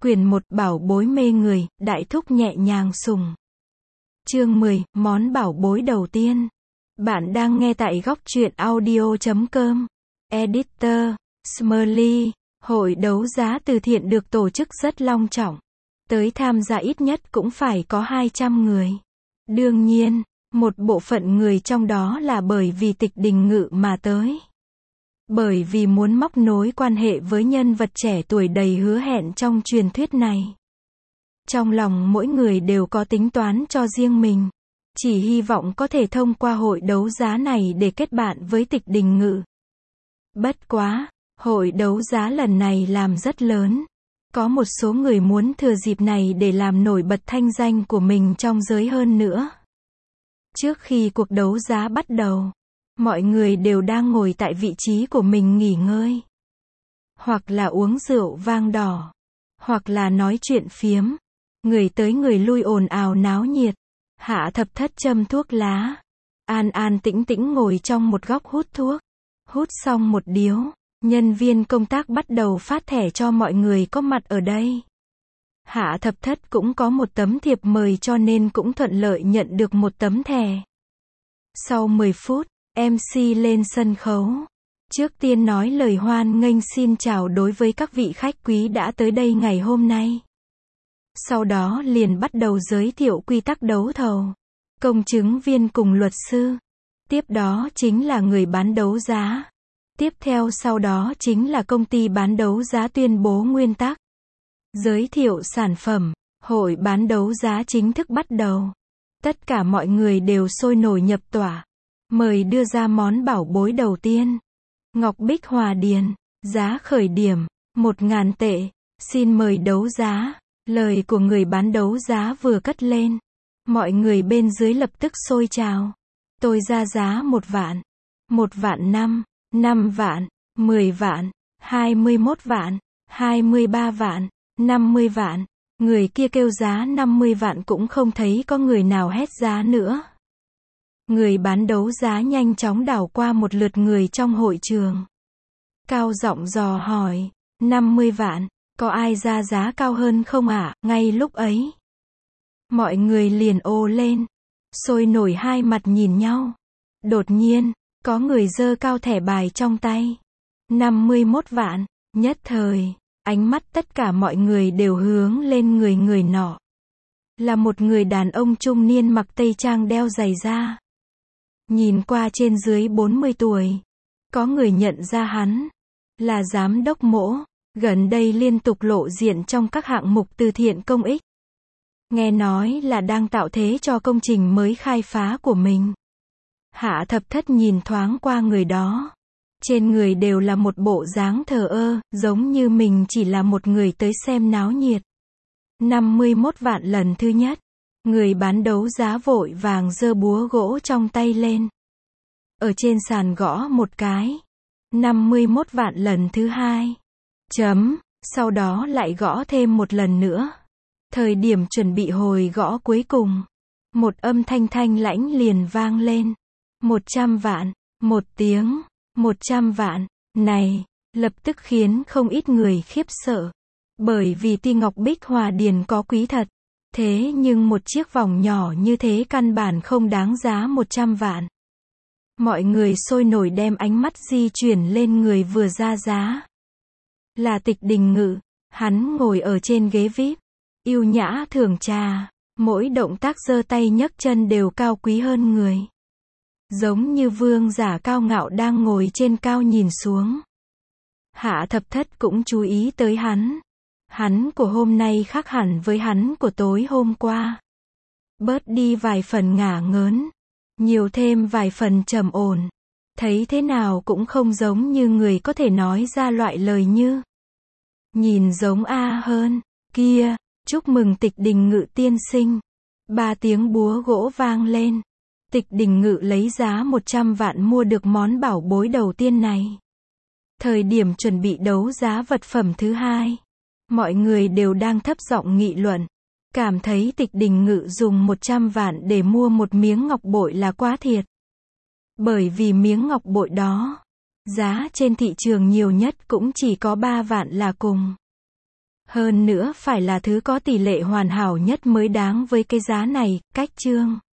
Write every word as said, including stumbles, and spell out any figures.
Quyển một Bảo bối mê người, đại thúc nhẹ nhàng sùng. Chương mười, món bảo bối đầu tiên. Bạn đang nghe tại góc truyện audio chấm com. Editor, Smurly. Hội đấu giá từ thiện được tổ chức rất long trọng. Tới tham gia ít nhất cũng phải có hai trăm người. Đương nhiên, một bộ phận người trong đó là bởi vì Tịch Đình Ngự mà tới. Bởi vì muốn móc nối quan hệ với nhân vật trẻ tuổi đầy hứa hẹn trong truyền thuyết này. Trong lòng mỗi người đều có tính toán cho riêng mình. Chỉ hy vọng có thể thông qua hội đấu giá này để kết bạn với Tịch Đình Ngự. Bất quá, hội đấu giá lần này làm rất lớn. Có một số người muốn thừa dịp này để làm nổi bật thanh danh của mình trong giới hơn nữa. Trước khi cuộc đấu giá bắt đầu, mọi người đều đang ngồi tại vị trí của mình nghỉ ngơi. Hoặc là uống rượu vang đỏ. Hoặc là nói chuyện phiếm. Người tới người lui ồn ào náo nhiệt. Hạ Thập Thất châm thuốc lá. An an tĩnh tĩnh ngồi trong một góc hút thuốc. Hút xong một điếu, nhân viên công tác bắt đầu phát thẻ cho mọi người có mặt ở đây. Hạ Thập Thất cũng có một tấm thiệp mời cho nên cũng thuận lợi nhận được một tấm thẻ. Sau mười phút, em xê lên sân khấu. Trước tiên nói lời hoan nghênh xin chào đối với các vị khách quý đã tới đây ngày hôm nay. Sau đó liền bắt đầu giới thiệu quy tắc đấu thầu. Công chứng viên cùng luật sư. Tiếp đó chính là người bán đấu giá. Tiếp theo sau đó chính là công ty bán đấu giá tuyên bố nguyên tắc. Giới thiệu sản phẩm. Hội bán đấu giá chính thức bắt đầu. Tất cả mọi người đều sôi nổi nhập tỏa. Mời đưa ra món bảo bối đầu tiên. Ngọc Bích Hòa Điền. Giá khởi điểm, một ngàn tệ. Xin mời đấu giá. Lời của người bán đấu giá vừa cất lên. Mọi người bên dưới lập tức sôi trào. Tôi ra giá một vạn. Một vạn năm. Năm vạn. Mười vạn. Hai mươi mốt vạn. Hai mươi ba vạn. Năm mươi vạn. Người kia kêu giá năm mươi vạn cũng không thấy có người nào hét giá nữa. Người bán đấu giá nhanh chóng đảo qua một lượt người trong hội trường. Cao giọng dò hỏi. năm mươi vạn. Có ai ra giá cao hơn không ạ? À? Ngay lúc ấy, mọi người liền ồ lên. Sôi nổi hai mặt nhìn nhau. Đột nhiên, có người giơ cao thẻ bài trong tay. năm mươi mốt vạn. Nhất thời, ánh mắt tất cả mọi người đều hướng lên người người nọ. Là một người đàn ông trung niên mặc tây trang đeo giày da. Nhìn qua trên dưới bốn mươi tuổi. Có người nhận ra hắn là giám đốc Mỗ. Gần đây liên tục lộ diện trong các hạng mục từ thiện công ích. Nghe nói là đang tạo thế cho công trình mới khai phá của mình. Hạ Thập Thất nhìn thoáng qua người đó. Trên người đều là một bộ dáng thờ ơ, giống như mình chỉ là một người tới xem náo nhiệt. năm mươi mốt vạn lần thứ nhất. Người bán đấu giá vội vàng giơ búa gỗ trong tay lên. Ở trên sàn gõ một cái. năm mươi mốt vạn lần thứ hai. Chấm, sau đó lại gõ thêm một lần nữa. Thời điểm chuẩn bị hồi gõ cuối cùng. Một âm thanh thanh lãnh liền vang lên. Một trăm vạn, một tiếng, một trăm vạn, này, lập tức khiến không ít người khiếp sợ. Bởi vì tuy Ngọc Bích Hòa Điền có quý thật. Thế nhưng một chiếc vòng nhỏ như thế căn bản không đáng giá một trăm vạn. Mọi người sôi nổi đem ánh mắt di chuyển lên người vừa ra giá. Là Tịch Đình Ngự. Hắn ngồi ở trên ghế vi ai pi, yêu nhã thưởng trà, mỗi động tác giơ tay nhấc chân đều cao quý hơn người. Giống như vương giả cao ngạo đang ngồi trên cao nhìn xuống. Hạ Thập Thất cũng chú ý tới hắn. Hắn của hôm nay khác hẳn với hắn của tối hôm qua. Bớt đi vài phần ngả ngớn, nhiều thêm vài phần trầm ổn. Thấy thế nào cũng không giống như người có thể nói ra loại lời như. Nhìn giống A hơn. Kia, chúc mừng Tịch Đình Ngự tiên sinh. Ba tiếng búa gỗ vang lên. Tịch Đình Ngự lấy giá một trăm vạn mua được món bảo bối đầu tiên này. Thời điểm chuẩn bị đấu giá vật phẩm thứ hai. Mọi người đều đang thấp giọng nghị luận. Cảm thấy Tịch Đình Ngự dùng một trăm vạn để mua một miếng ngọc bội là quá thiệt. Bởi vì miếng ngọc bội đó, giá trên thị trường nhiều nhất cũng chỉ có ba vạn là cùng. Hơn nữa phải là thứ có tỷ lệ hoàn hảo nhất mới đáng với cái giá này, cách chương.